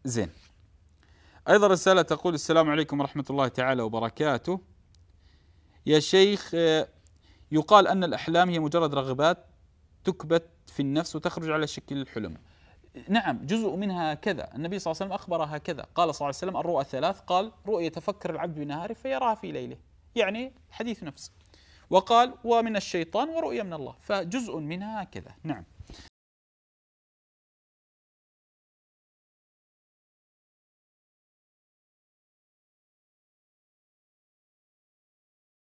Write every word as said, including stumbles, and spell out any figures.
زين. أيضا رسالة تقول: السلام عليكم ورحمة الله تعالى وبركاته. يا شيخ، يقال أن الأحلام هي مجرد رغبات تكبت في النفس وتخرج على شكل الحلم. نعم، جزء منها كذا. النبي صلى الله عليه وسلم أخبر هكذا، قال صلى الله عليه وسلم: الرؤى ثلاث، قال: رؤيا يتفكر العبد بنهاره فيراها في ليله، يعني حديث نفس. وقال: ومن الشيطان ورؤيا من الله، فجزء منها كذا. نعم.